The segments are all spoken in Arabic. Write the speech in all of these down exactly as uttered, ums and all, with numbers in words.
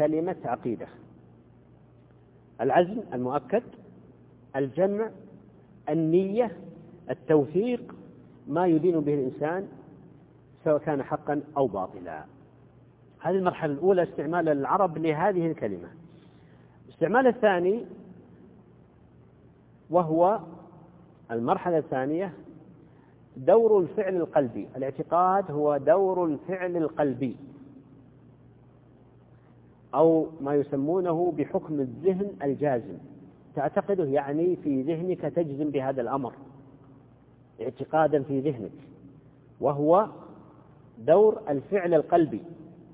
كلمة عقيدة: العزم المؤكد، الجمع، النية، التوثيق، ما يدين به الإنسان سواء كان حقا أو باطلا. هذه المرحلة الأولى استعمال العرب لهذه الكلمة. الاستعمال الثاني وهو المرحلة الثانية دور الفعل القلبي. الاعتقاد هو دور الفعل القلبي، أو ما يسمونه بحكم الذهن الجازم. تعتقده يعني في ذهنك تجزم بهذا الأمر اعتقادا في ذهنك، وهو دور الفعل القلبي،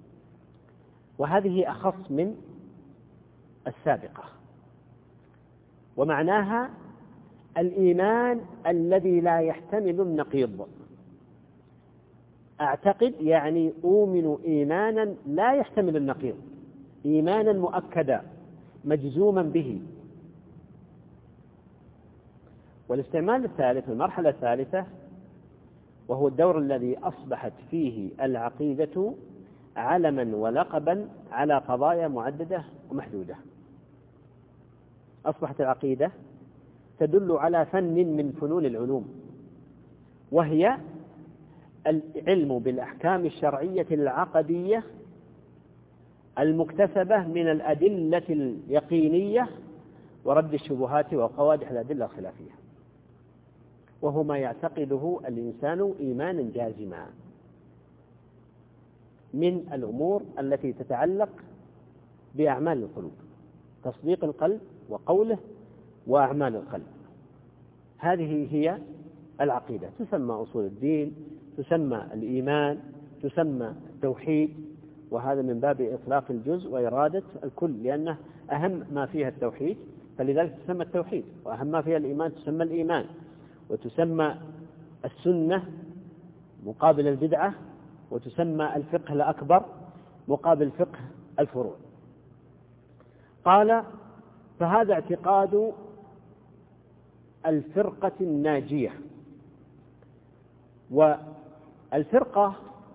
وهذه أخص من السابقة. ومعناها الإيمان الذي لا يحتمل النقيض. أعتقد يعني أؤمن إيمانا لا يحتمل النقيض، إيمانا مؤكدا مجزوما به. والاستعمال الثالث، المرحلة الثالثة، وهو الدور الذي أصبحت فيه العقيدة علما ولقبا على قضايا معددة ومحدودة. أصبحت العقيدة تدل على فن من فنون العلوم، وهي العلم بالأحكام الشرعية العقدية المكتسبة من الأدلة اليقينية ورد الشبهات وقوادح الأدلة الخلافية، وهو ما يعتقده الإنسان إيمانا جازما من الأمور التي تتعلق بأعمال القلوب، تصديق القلب وقوله وأعمال القلب. هذه هي العقيدة، تسمى أصول الدين، تسمى الإيمان، تسمى التوحيد، وهذا من باب إطلاق الجزء وإرادة الكل، لأنه أهم ما فيها التوحيد، فلذلك تسمى التوحيد، وأهم ما فيها الإيمان تسمى الإيمان، وتسمى السنة مقابل البدعة، وتسمى الفقه الأكبر مقابل فقه الفروع. قال: فهذا اعتقاد الفرقة الناجية. والفرقة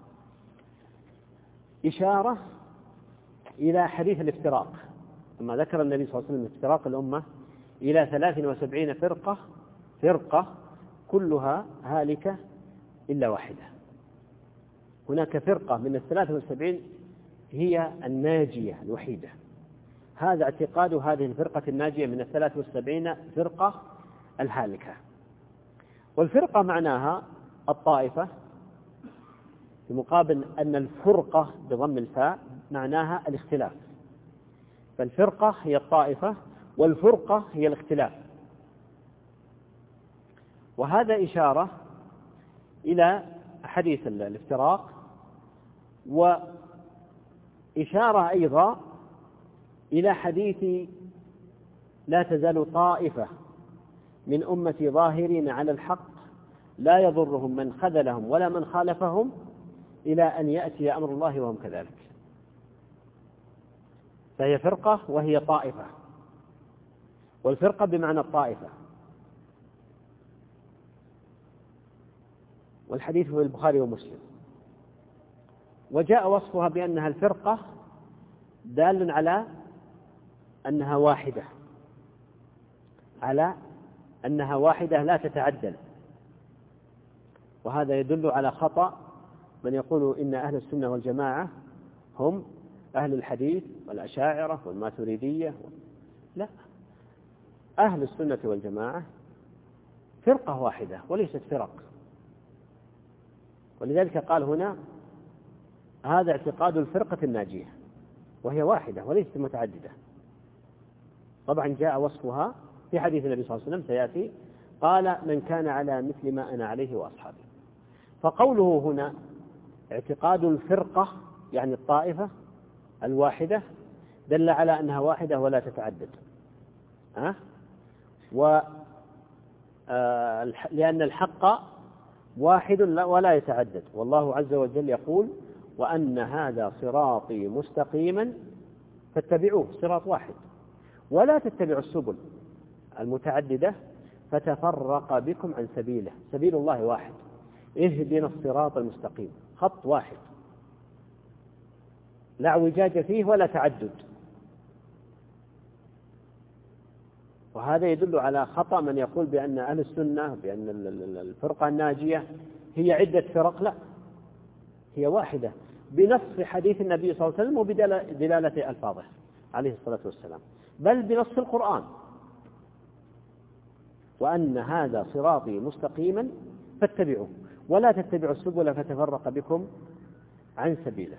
إشارة إلى حديث الافتراق، لما ذكر النبي صلى الله عليه وسلم افتراق الأمة إلى ثلاث وسبعين فرقة، فرقة كلها هالكة إلا واحدة. هناك فرقة من الثلاث والسبعين هي الناجية الوحيدة. هذا اعتقاد هذه الفرقة الناجية من الثلاث والسبعين فرقة الهالكة. والفرقة معناها الطائفة، في مقابل أن الفرقة بضم الفاء معناها الاختلاف. فالفرقة هي الطائفة والفرقة هي الاختلاف. وهذا إشارة إلى حديث الافتراق، وإشارة أيضا إلى حديث لا تزال طائفة من أمتي ظاهرين على الحق لا يضرهم من خذلهم ولا من خالفهم إلى أن يأتي أمر الله وهم كذلك. فهي فرقة وهي طائفة، والفرقة بمعنى الطائفة. والحديث في البخاري ومسلم. وجاء وصفها بأنها الفرقة دال على أنها واحدة، على أنها واحدة لا تتعدل. وهذا يدل على خطأ من يقول إن أهل السنة والجماعة هم أهل الحديث والأشاعرة والماتريدية. لا، أهل السنة والجماعة فرقة واحدة وليست فرق. ولذلك قال هنا: هذا اعتقاد الفرقة الناجية، وهي واحدة وليست متعددة. طبعا جاء وصفها في حديث النبي صلى الله عليه وسلم سيأتي، قال: من كان على مثل ما أنا عليه وأصحابي. فقوله هنا اعتقاد الفرقة يعني الطائفة الواحدة دل على أنها واحدة ولا تتعدد. أه؟ و آه لأن الحق واحد ولا يتعدد، والله عز وجل يقول: وأن هذا صراطي مستقيما فاتبعوه، صراط واحد، ولا تتبعوا السبل المتعددة فتفرق بكم عن سبيله. سبيل الله واحد، اهدنا الصراط المستقيم، خط واحد لا اعوجاج فيه ولا تعدد. وهذا يدل على خطأ من يقول بأن أهل السنة بأن الفرقة الناجية هي عدة فرق. لا، هي واحدة بنص حديث النبي صلى الله عليه وسلم وبدلالة ألفاظه عليه الصلاة والسلام، بل بنص القرآن: وأن هذا صراطي مستقيما فاتبعوه ولا تتبعوا السبل فتفرق بكم عن سبيله.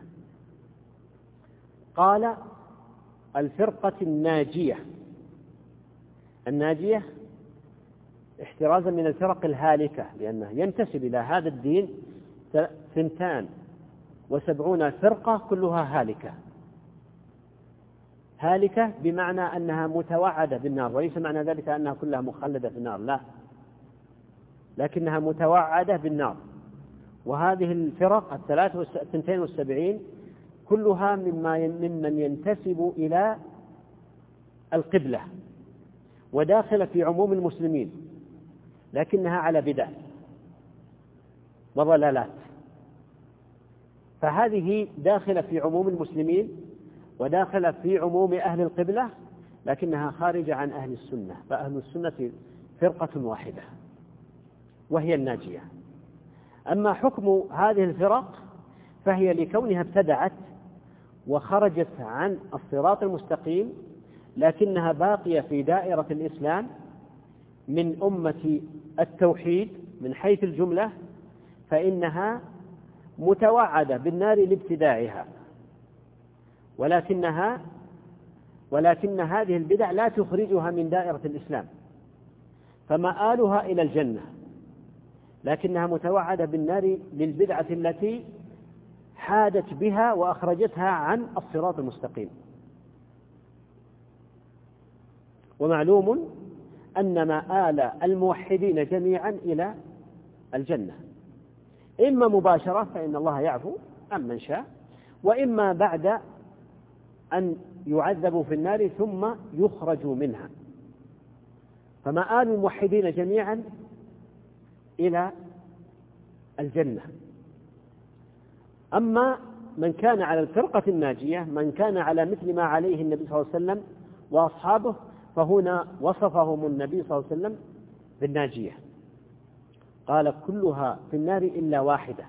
قال: الفرقة الناجية. الناجية احترازا من الفرق الهالكة، لأنه ينتسب إلى هذا الدين ثنتان وسبعون فرقة كلها هالكة. هالكة بمعنى أنها متوعدة بالنار، وليس معنى ذلك أنها كلها مخلدة في النار، لا، لكنها متوعدة بالنار. وهذه الفرق الثلاث والثنتين والسبعين كلها مما ممن ينتسب إلى القبلة وداخل في عموم المسلمين، لكنها على بدع وضلالات. فهذه داخلة في عموم المسلمين وداخلة في عموم أهل القبلة، لكنها خارجة عن أهل السنة. فأهل السنة فرقة واحدة وهي الناجية. أما حكم هذه الفرق فهي لكونها ابتدعت وخرجت عن الصراط المستقيم، لكنها باقية في دائرة الإسلام من أمة التوحيد من حيث الجملة، فإنها متوعدة بالنار لابتداعها، ولكنها ولكن هذه البدع لا تخرجها من دائرة الإسلام، فمآلها إلى الجنة، لكنها متوعدة بالنار للبدعة التي حادت بها وأخرجتها عن الصراط المستقيم. ومعلوم أن مآل الموحدين جميعا إلى الجنة، إما مباشرة فإن الله يعفو عمن شاء، وإما بعد أن يعذبوا في النار ثم يخرجوا منها. فمآل الموحدين جميعا إلى الجنة. أما من كان على الفرقة الناجية، من كان على مثل ما عليه النبي صلى الله عليه وسلم وأصحابه، فهنا وصفهم النبي صلى الله عليه وسلم بالناجية، قال: كلها في النار إلا واحدة.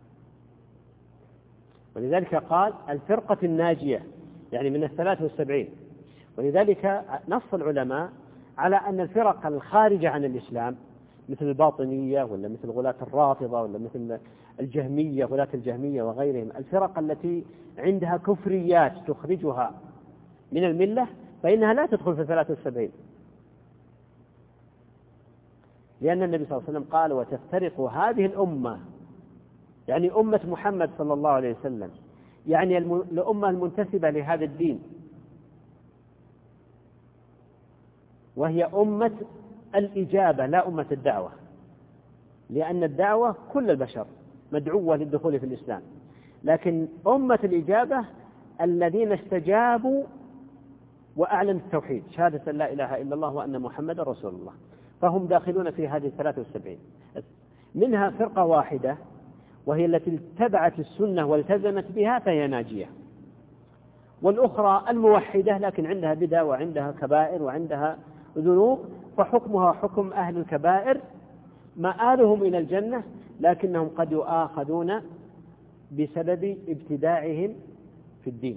ولذلك قال: الفرقة الناجية، يعني من الثلاث والسبعين. ولذلك نص العلماء على أن الفرق الخارجة عن الإسلام مثل الباطنية ولا مثل غلاة الرافضة ولا مثل الجهمية غلاة الجهمية وغيرهم، الفرق التي عندها كفريات تخرجها من الملة، فإنها لا تدخل في الثلاث والسبعين، لأن النبي صلى الله عليه وسلم قال: وتفترق هذه الأمة، يعني أمة محمد صلى الله عليه وسلم، يعني الأمة المنتسبة لهذا الدين، وهي أمة الإجابة لا أمة الدعوة، لأن الدعوة كل البشر مدعوة للدخول في الإسلام، لكن أمة الإجابة الذين استجابوا وأعلنوا التوحيد، شهادة لا إله إلا الله وأن محمد رسول الله، فهم داخلون في هذه الثلاثة والسبعين. منها فرقة واحدة وهي التي اتبعت السنة والتزمت بها فهي ناجية، والأخرى الموحدة لكن عندها بدع وعندها كبائر وعندها ذنوب، فحكمها حكم أهل الكبائر، مآلهم إلى الجنة، لكنهم قد يؤاخذون بسبب ابتداعهم في الدين.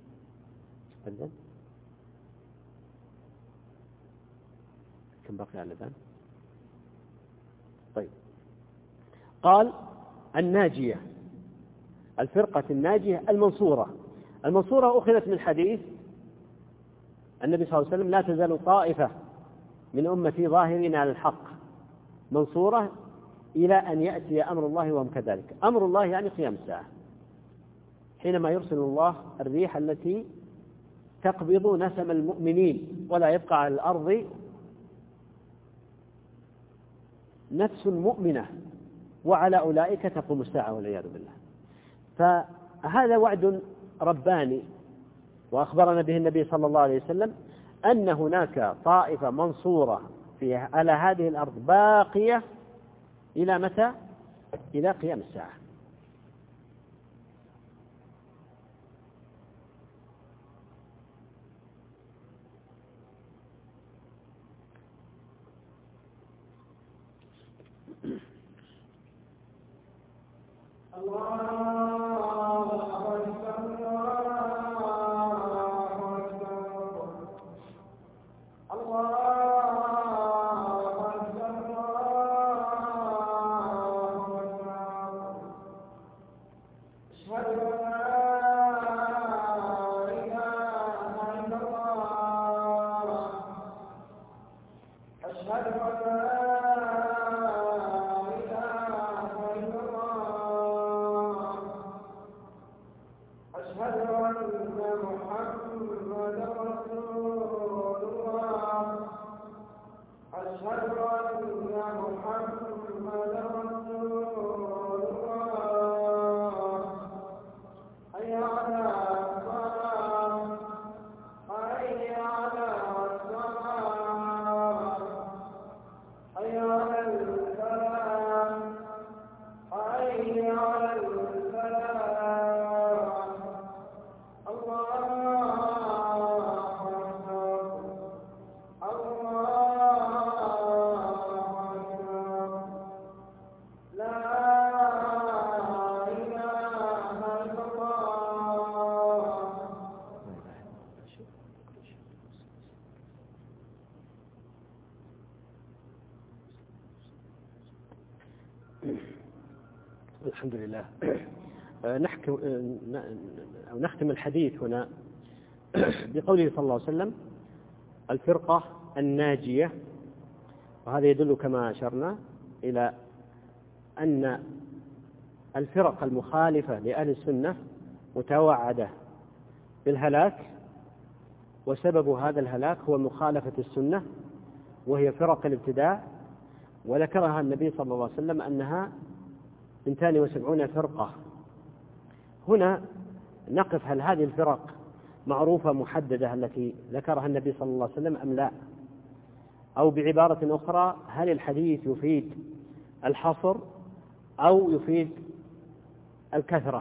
كم بقي على الآن؟ طيب، قال: الناجية، الفرقة الناجية المنصورة. المنصورة أخذت من حديث النبي صلى الله عليه وسلم: لا تزال طائفة من أمتي ظاهرين على الحق منصورة إلى أن يأتي أمر الله وهم كذلك. أمر الله يعني قيام الساعة، حينما يرسل الله الريح التي تقبض نسم المؤمنين ولا يبقى على الأرض نفس مؤمنة، وعلى أولئك تقوم الساعة والعياذ بالله. فهذا وعد رباني، وأخبرنا به النبي صلى الله عليه وسلم أن هناك طائفة منصورة في على هذه الأرض باقية إلى متى؟ إلى قيام الساعة. الحمد لله. نحكم أو نختم الحديث هنا بقوله صلى الله عليه وسلم الفرقة الناجية، وهذا يدل كما أشرنا إلى أن الفرق المخالفة لأهل السنة متوعدة بالهلاك، وسبب هذا الهلاك هو مخالفة السنة، وهي فرق الابتداع، وذكرها النبي صلى الله عليه وسلم أنها اثنتان وسبعون فرقة. هنا نقف، هل هذه الفرق معروفة محددة التي ذكرها النبي صلى الله عليه وسلم أم لا؟ أو بعبارة أخرى، هل الحديث يفيد الحصر أو يفيد الكثرة؟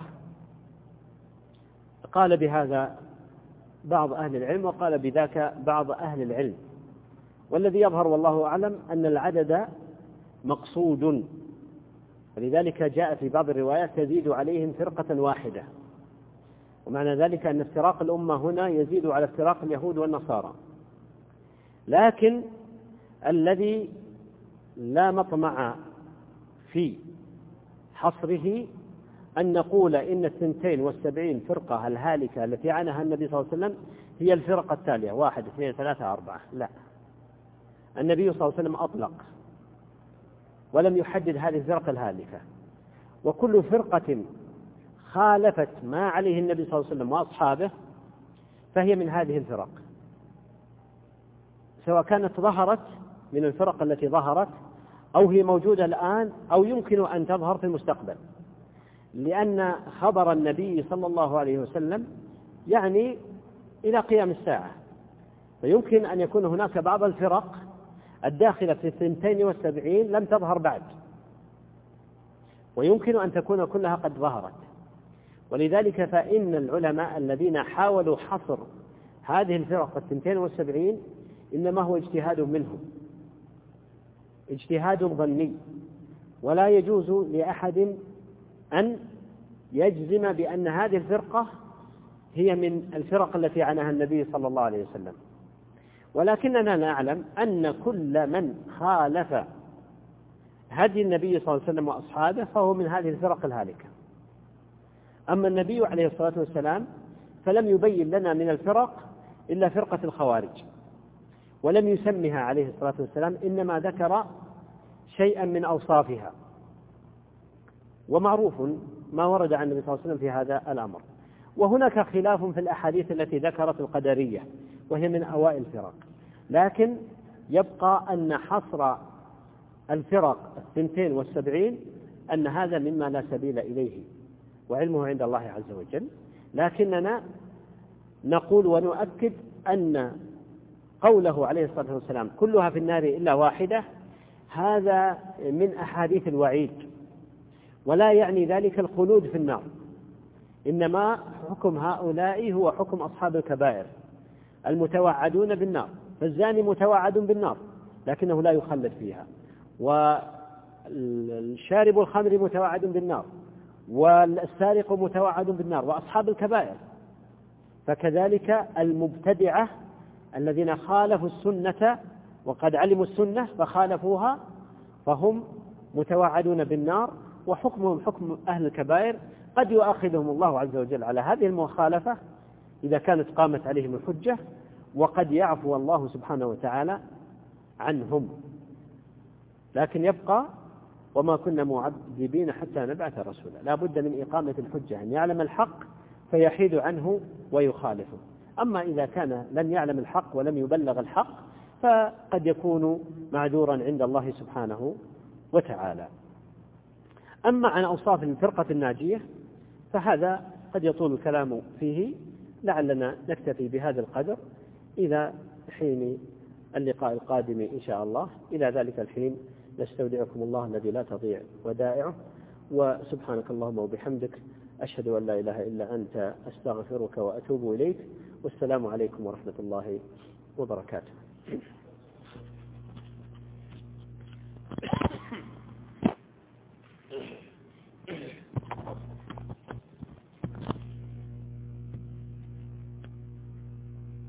قال بهذا بعض أهل العلم وقال بذاك بعض أهل العلم، والذي يظهر والله أعلم أن العدد مقصود، ولذلك جاء في بعض الروايات تزيد عليهم فرقة واحدة، ومعنى ذلك أن افتراق الأمة هنا يزيد على افتراق اليهود والنصارى. لكن الذي لا مطمع في حصره أن نقول إن الثنتين والسبعين فرقة الهالكة التي عنها النبي صلى الله عليه وسلم هي الفرقة التالية واحد اثنين ثلاثة أربعة، لا، النبي صلى الله عليه وسلم أطلق ولم يحدد هذه الفرقة الهالكة، وكل فرقة خالفت ما عليه النبي صلى الله عليه وسلم وأصحابه فهي من هذه الفرق، سواء كانت ظهرت من الفرق التي ظهرت أو هي موجودة الآن أو يمكن أن تظهر في المستقبل، لأن خبر النبي صلى الله عليه وسلم يعني إلى قيام الساعة، فيمكن أن يكون هناك بعض الفرق الداخلة في الثنتين والسبعين لم تظهر بعد، ويمكن أن تكون كلها قد ظهرت. ولذلك فإن العلماء الذين حاولوا حصر هذه الفرق الثنتين والسبعين إنما هو اجتهاد منهم، اجتهاد ظني، ولا يجوز لأحد أن يجزم بأن هذه الفرقة هي من الفرق التي عنها النبي صلى الله عليه وسلم، ولكننا نعلم أن كل من خالف هدي النبي صلى الله عليه وسلم وأصحابه فهو من هذه الفرق الهالكة. أما النبي عليه الصلاة والسلام فلم يبين لنا من الفرق إلا فرقة الخوارج، ولم يسمها عليه الصلاة والسلام، إنما ذكر شيئا من أوصافها، ومعروف ما ورد عن النبي صلى الله عليه وسلم في هذا الأمر. وهناك خلاف في الأحاديث التي ذكرت القدرية وهي من أوائل الفرق، لكن يبقى أن حصر الفرق الثنتين والسبعين أن هذا مما لا سبيل إليه، وعلمه عند الله عز وجل. لكننا نقول ونؤكد أن قوله عليه الصلاة والسلام كلها في النار إلا واحدة هذا من أحاديث الوعيد، ولا يعني ذلك الخلود في النار، إنما حكم هؤلاء هو حكم أصحاب الكبائر المتوعدون بالنار، فالزاني متوعد بالنار لكنه لا يخلد فيها، والشارب الخمر متوعد بالنار والسارق متوعد بالنار، وأصحاب الكبائر. فكذلك المبتدعة الذين خالفوا السنة وقد علموا السنة فخالفوها فهم متوعدون بالنار، وحكمهم حكم أهل الكبائر. قد يؤاخذهم الله عز وجل على هذه المخالفة إذا كانت قامت عليهم الحجة، وقد يعفو الله سبحانه وتعالى عنهم. لكن يبقى وما كنا معذبين حتى نبعث رسولا، لا بد من إقامة الحجة، أن يعلم الحق فيحيد عنه ويخالفه. أما إذا كان لم يعلم الحق ولم يبلغ الحق فقد يكون معذورا عند الله سبحانه وتعالى. أما عن أوصاف الفرقة الناجية فهذا قد يطول الكلام فيه، لعلنا نكتفي بهذا القدر إلى حين اللقاء القادم إن شاء الله. إلى ذلك الحين نستودعكم الله الذي لا تضيع ودائعه، وسبحانك اللهم وبحمدك أشهد أن لا إله إلا أنت أستغفرك وأتوب إليك، والسلام عليكم ورحمة الله وبركاته.